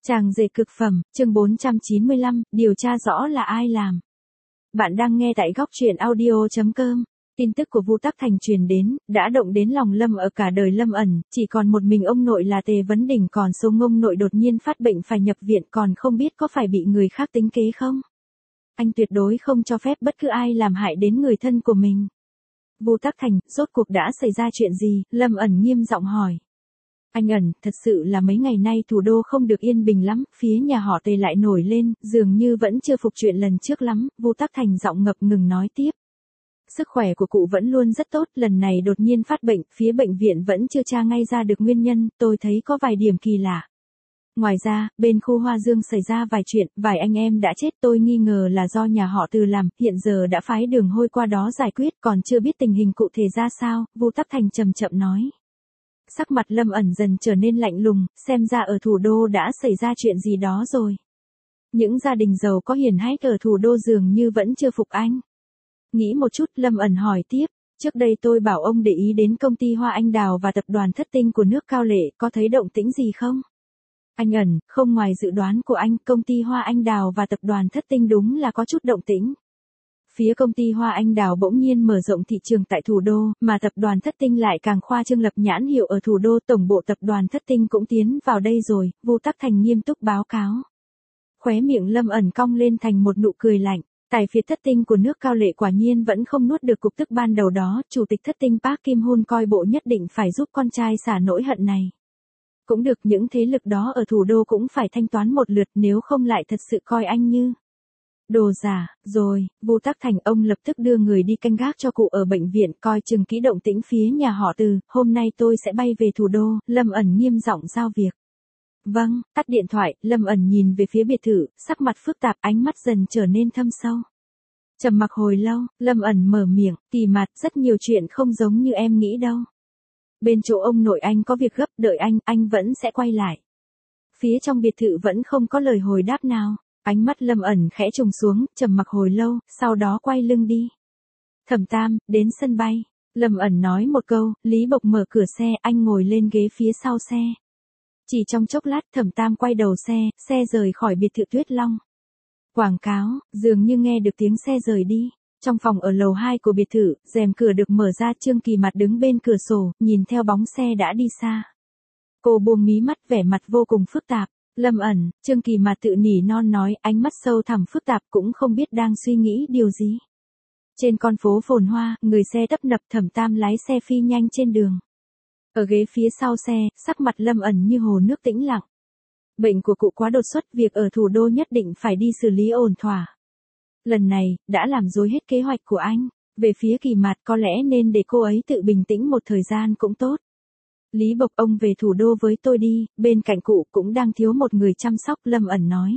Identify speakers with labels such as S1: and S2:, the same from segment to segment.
S1: Chàng rể cực phẩm, chương 495, điều tra rõ là ai làm. Bạn đang nghe tại góc truyện audio.com. Tin tức của Vu Tắc Thành truyền đến, đã động đến lòng Lâm ở cả đời Lâm ẩn, chỉ còn một mình ông nội là Tề Vấn Đỉnh, còn số ông nội đột nhiên phát bệnh phải nhập viện, còn không biết có phải bị người khác tính kế không. Anh tuyệt đối không cho phép bất cứ ai làm hại đến người thân của mình. Vu Tắc Thành, rốt cuộc đã xảy ra chuyện gì? Lâm ẩn nghiêm giọng hỏi. Anh ẩn, thật sự là mấy ngày nay thủ đô không được yên bình lắm, phía nhà họ Tề lại nổi lên, dường như vẫn chưa phục chuyện lần trước lắm, Vu Tắc Thành giọng ngập ngừng nói tiếp. Sức khỏe của cụ vẫn luôn rất tốt, lần này đột nhiên phát bệnh, phía bệnh viện vẫn chưa tra ngay ra được nguyên nhân, tôi thấy có vài điểm kỳ lạ. Ngoài ra, bên khu Hoa Dương xảy ra vài chuyện, vài anh em đã chết, tôi nghi ngờ là do nhà họ Từ làm, hiện giờ đã phái Đường Hôi qua đó giải quyết, còn chưa biết tình hình cụ thể ra sao, Vu Tắc Thành chậm chậm nói. Sắc mặt Lâm ẩn dần trở nên lạnh lùng, xem ra ở thủ đô đã xảy ra chuyện gì đó rồi. Những gia đình giàu có hiển hách ở thủ đô dường như vẫn chưa phục anh. Nghĩ một chút, Lâm ẩn hỏi tiếp, trước đây tôi bảo ông để ý đến công ty Hoa Anh Đào và tập đoàn Thất Tinh của nước Cao Lệ, có thấy động tĩnh gì không? Anh ẩn, không ngoài dự đoán của anh, công ty Hoa Anh Đào và tập đoàn Thất Tinh đúng là có chút động tĩnh. Phía công ty Hoa Anh Đào bỗng nhiên mở rộng thị trường tại thủ đô, mà tập đoàn Thất Tinh lại càng khoa trương lập nhãn hiệu ở thủ đô, tổng bộ tập đoàn Thất Tinh cũng tiến vào đây rồi, Vu Tắc Thành nghiêm túc báo cáo. Khóe miệng Lâm ẩn cong lên thành một nụ cười lạnh, tài phiệt Thất Tinh của nước Cao Lệ quả nhiên vẫn không nuốt được cục tức ban đầu đó, chủ tịch Thất Tinh Park Kim Hun coi bộ nhất định phải giúp con trai xả nỗi hận này. Cũng được, những thế lực đó ở thủ đô cũng phải thanh toán một lượt, nếu không lại thật sự coi anh như đồ giả. Rồi, Vu Tắc Thành ông lập tức đưa người đi canh gác cho cụ ở bệnh viện, coi chừng kỹ động tĩnh phía nhà họ Từ, hôm nay tôi sẽ bay về thủ đô, Lâm ẩn nghiêm giọng giao việc. Vâng, tắt điện thoại, Lâm ẩn nhìn về phía biệt thự, sắc mặt phức tạp, ánh mắt dần trở nên thâm sâu. Trầm mặc hồi lâu, Lâm ẩn mở miệng, Kỳ Mạt, rất nhiều chuyện không giống như em nghĩ đâu. Bên chỗ ông nội anh có việc gấp, đợi anh vẫn sẽ quay lại. Phía trong biệt thự vẫn không có lời hồi đáp nào. Ánh mắt Lâm ẩn khẽ trùng xuống, trầm mặc hồi lâu, sau đó quay lưng đi. Thẩm Tam, đến sân bay. Lâm ẩn nói một câu, Lý Bộc mở cửa xe, anh ngồi lên ghế phía sau xe. Chỉ trong chốc lát, Thẩm Tam quay đầu xe rời khỏi biệt thự Tuyết Long. Quảng cáo, dường như nghe được tiếng xe rời đi. Trong phòng ở lầu 2 của biệt thự, rèm cửa được mở ra, Trương Kỳ Mạt đứng bên cửa sổ, nhìn theo bóng xe đã đi xa. Cô buông mí mắt, vẻ mặt vô cùng phức tạp. Lâm ẩn, Trương Kỳ Mạt tự nỉ non nói, ánh mắt sâu thẳm phức tạp, cũng không biết đang suy nghĩ điều gì. Trên con phố phồn hoa, người xe tấp nập, Thẩm Tam lái xe phi nhanh trên đường. Ở ghế phía sau xe, sắc mặt Lâm ẩn như hồ nước tĩnh lặng. Bệnh của cụ quá đột xuất, việc ở thủ đô nhất định phải đi xử lý ổn thỏa. Lần này, đã làm rối hết kế hoạch của anh. Về phía Kỳ Mạt, có lẽ nên để cô ấy tự bình tĩnh một thời gian cũng tốt. Lý Bộc, ông về thủ đô với tôi đi, bên cạnh cụ cũng đang thiếu một người chăm sóc, Lâm ẩn nói.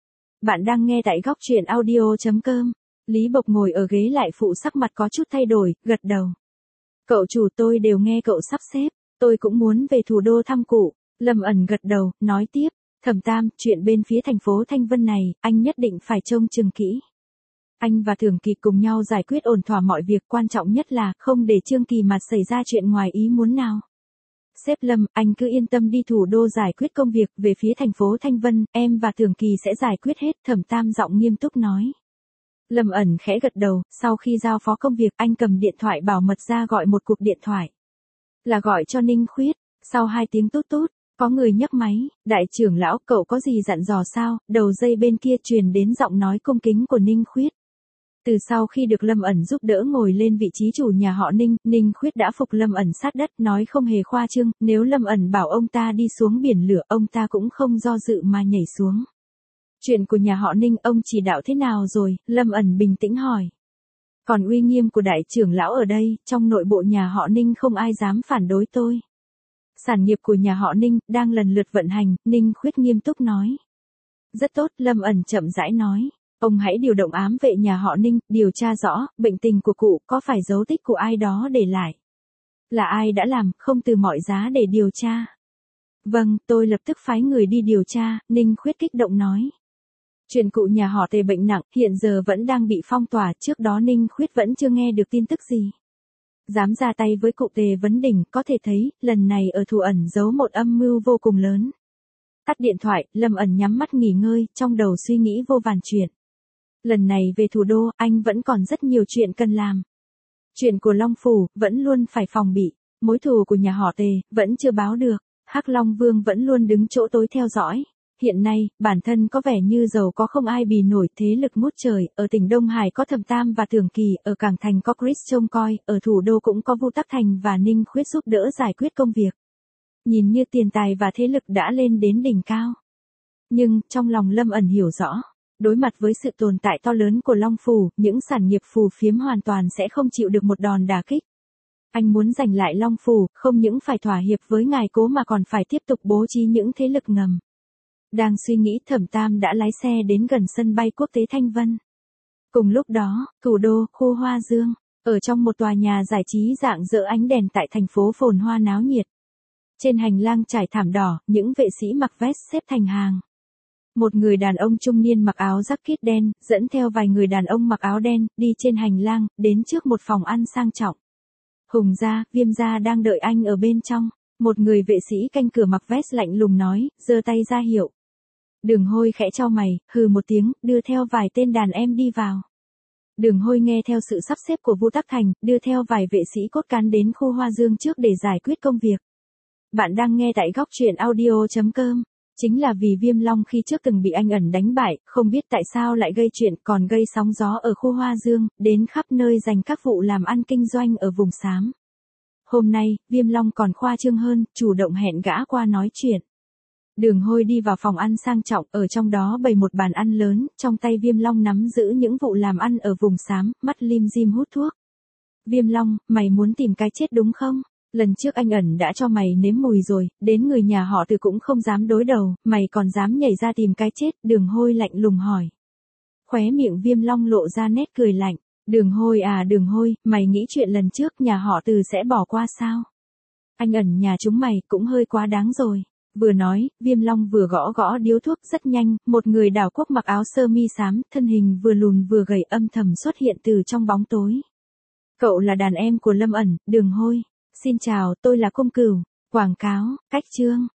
S1: Bạn đang nghe tại góc truyện audio.com. Lý Bộc ngồi ở ghế lại phụ, sắc mặt có chút thay đổi, gật đầu. Cậu chủ, tôi đều nghe cậu sắp xếp, tôi cũng muốn về thủ đô thăm cụ. Lâm ẩn gật đầu, nói tiếp, Thẩm Tam, chuyện bên phía thành phố Thanh Vân này, anh nhất định phải trông chừng kỹ. Anh và Thường Kỳ cùng nhau giải quyết ổn thỏa mọi việc, quan trọng nhất là không để Trương Kỳ Mạt xảy ra chuyện ngoài ý muốn nào. Sếp Lâm, anh cứ yên tâm đi thủ đô giải quyết công việc, về phía thành phố Thanh Vân, em và Thường Kỳ sẽ giải quyết hết, Thẩm Tam giọng nghiêm túc nói. Lâm ẩn khẽ gật đầu, sau khi giao phó công việc, anh cầm điện thoại bảo mật ra gọi một cuộc điện thoại. Là gọi cho Ninh Khuyết, sau 2 tiếng tút tút, có người nhấc máy, đại trưởng lão, cậu có gì dặn dò sao, đầu dây bên kia truyền đến giọng nói cung kính của Ninh Khuyết. Từ sau khi được Lâm ẩn giúp đỡ ngồi lên vị trí chủ nhà họ Ninh, Ninh Khuyết đã phục Lâm ẩn sát đất, nói không hề khoa trương, nếu Lâm ẩn bảo ông ta đi xuống biển lửa, ông ta cũng không do dự mà nhảy xuống. Chuyện của nhà họ Ninh ông chỉ đạo thế nào rồi, Lâm ẩn bình tĩnh hỏi. Còn uy nghiêm của đại trưởng lão ở đây, trong nội bộ nhà họ Ninh không ai dám phản đối tôi. Sản nghiệp của nhà họ Ninh đang lần lượt vận hành, Ninh Khuyết nghiêm túc nói. Rất tốt, Lâm ẩn chậm rãi nói. Ông hãy điều động ám vệ nhà họ Ninh, điều tra rõ, bệnh tình của cụ có phải dấu tích của ai đó để lại. Là ai đã làm, không từ mọi giá để điều tra. Vâng, tôi lập tức phái người đi điều tra, Ninh Khuyết kích động nói. Chuyện cụ nhà họ Tề bệnh nặng, hiện giờ vẫn đang bị phong tỏa, trước đó Ninh Khuyết vẫn chưa nghe được tin tức gì. Dám ra tay với cụ Tề Vấn Đỉnh, có thể thấy, lần này ở thủ ẩn giấu một âm mưu vô cùng lớn. Tắt điện thoại, Lâm ẩn nhắm mắt nghỉ ngơi, trong đầu suy nghĩ vô vàn chuyện. Lần này về thủ đô, anh vẫn còn rất nhiều chuyện cần làm. Chuyện của Long Phủ, vẫn luôn phải phòng bị. Mối thù của nhà họ Tề, vẫn chưa báo được. Hắc Long Vương vẫn luôn đứng chỗ tối theo dõi. Hiện nay, bản thân có vẻ như giàu có không ai bì nổi, thế lực ngút trời, ở tỉnh Đông Hải có Thẩm Tam và Tưởng Kỳ, ở Cảng Thành có Chris trông coi, ở thủ đô cũng có Vu Tắc Thành và Ninh Khuyết giúp đỡ giải quyết công việc. Nhìn như tiền tài và thế lực đã lên đến đỉnh cao. Nhưng, trong lòng Lâm ẩn hiểu rõ, đối mặt với sự tồn tại to lớn của Long Phủ, những sản nghiệp phù phiếm hoàn toàn sẽ không chịu được một đòn đả kích. Anh muốn giành lại Long Phủ, không những phải thỏa hiệp với ngài Cố mà còn phải tiếp tục bố trí những thế lực ngầm. Đang suy nghĩ, Thẩm Tam đã lái xe đến gần sân bay quốc tế Thanh Vân. Cùng lúc đó, thủ đô, khu Hoa Dương, ở trong một tòa nhà giải trí rạng rỡ ánh đèn tại thành phố phồn hoa náo nhiệt. Trên hành lang trải thảm đỏ, những vệ sĩ mặc vest xếp thành hàng. Một người đàn ông trung niên mặc áo jacket đen, dẫn theo vài người đàn ông mặc áo đen, đi trên hành lang, đến trước một phòng ăn sang trọng. Hùng gia, Viêm gia đang đợi anh ở bên trong. Một người vệ sĩ canh cửa mặc vest lạnh lùng nói, giơ tay ra hiệu. Đường Hôi khẽ chau mày, hừ một tiếng, đưa theo vài tên đàn em đi vào. Đường Hôi nghe theo sự sắp xếp của Vu Tắc Thành, đưa theo vài vệ sĩ cốt cán đến khu Hoa Dương trước để giải quyết công việc. Bạn đang nghe tại góc truyện audio.com. Chính là vì Viêm Long khi trước từng bị anh ẩn đánh bại, không biết tại sao lại gây chuyện còn gây sóng gió ở khu Hoa Dương, đến khắp nơi giành các vụ làm ăn kinh doanh ở vùng xám. Hôm nay, Viêm Long còn khoa trương hơn, chủ động hẹn gã qua nói chuyện. Đường Hôi đi vào phòng ăn sang trọng, ở trong đó bày một bàn ăn lớn, trong tay Viêm Long nắm giữ những vụ làm ăn ở vùng xám, mắt lim dim hút thuốc. Viêm Long, mày muốn tìm cái chết đúng không? Lần trước anh ẩn đã cho mày nếm mùi rồi, đến người nhà họ Từ cũng không dám đối đầu, mày còn dám nhảy ra tìm cái chết, Đường Hôi lạnh lùng hỏi. Khóe miệng Viêm Long lộ ra nét cười lạnh. Đường Hôi à, Đường Hôi, mày nghĩ chuyện lần trước nhà họ Từ sẽ bỏ qua sao? Anh ẩn nhà chúng mày cũng hơi quá đáng rồi. Vừa nói, Viêm Long vừa gõ gõ điếu thuốc. Rất nhanh, một người đảo quốc mặc áo sơ mi xám, thân hình vừa lùn vừa gầy âm thầm xuất hiện từ trong bóng tối. Cậu là đàn em của Lâm ẩn, Đường Hôi. Xin chào, tôi là Cung Cửu. Quảng cáo, cách chương.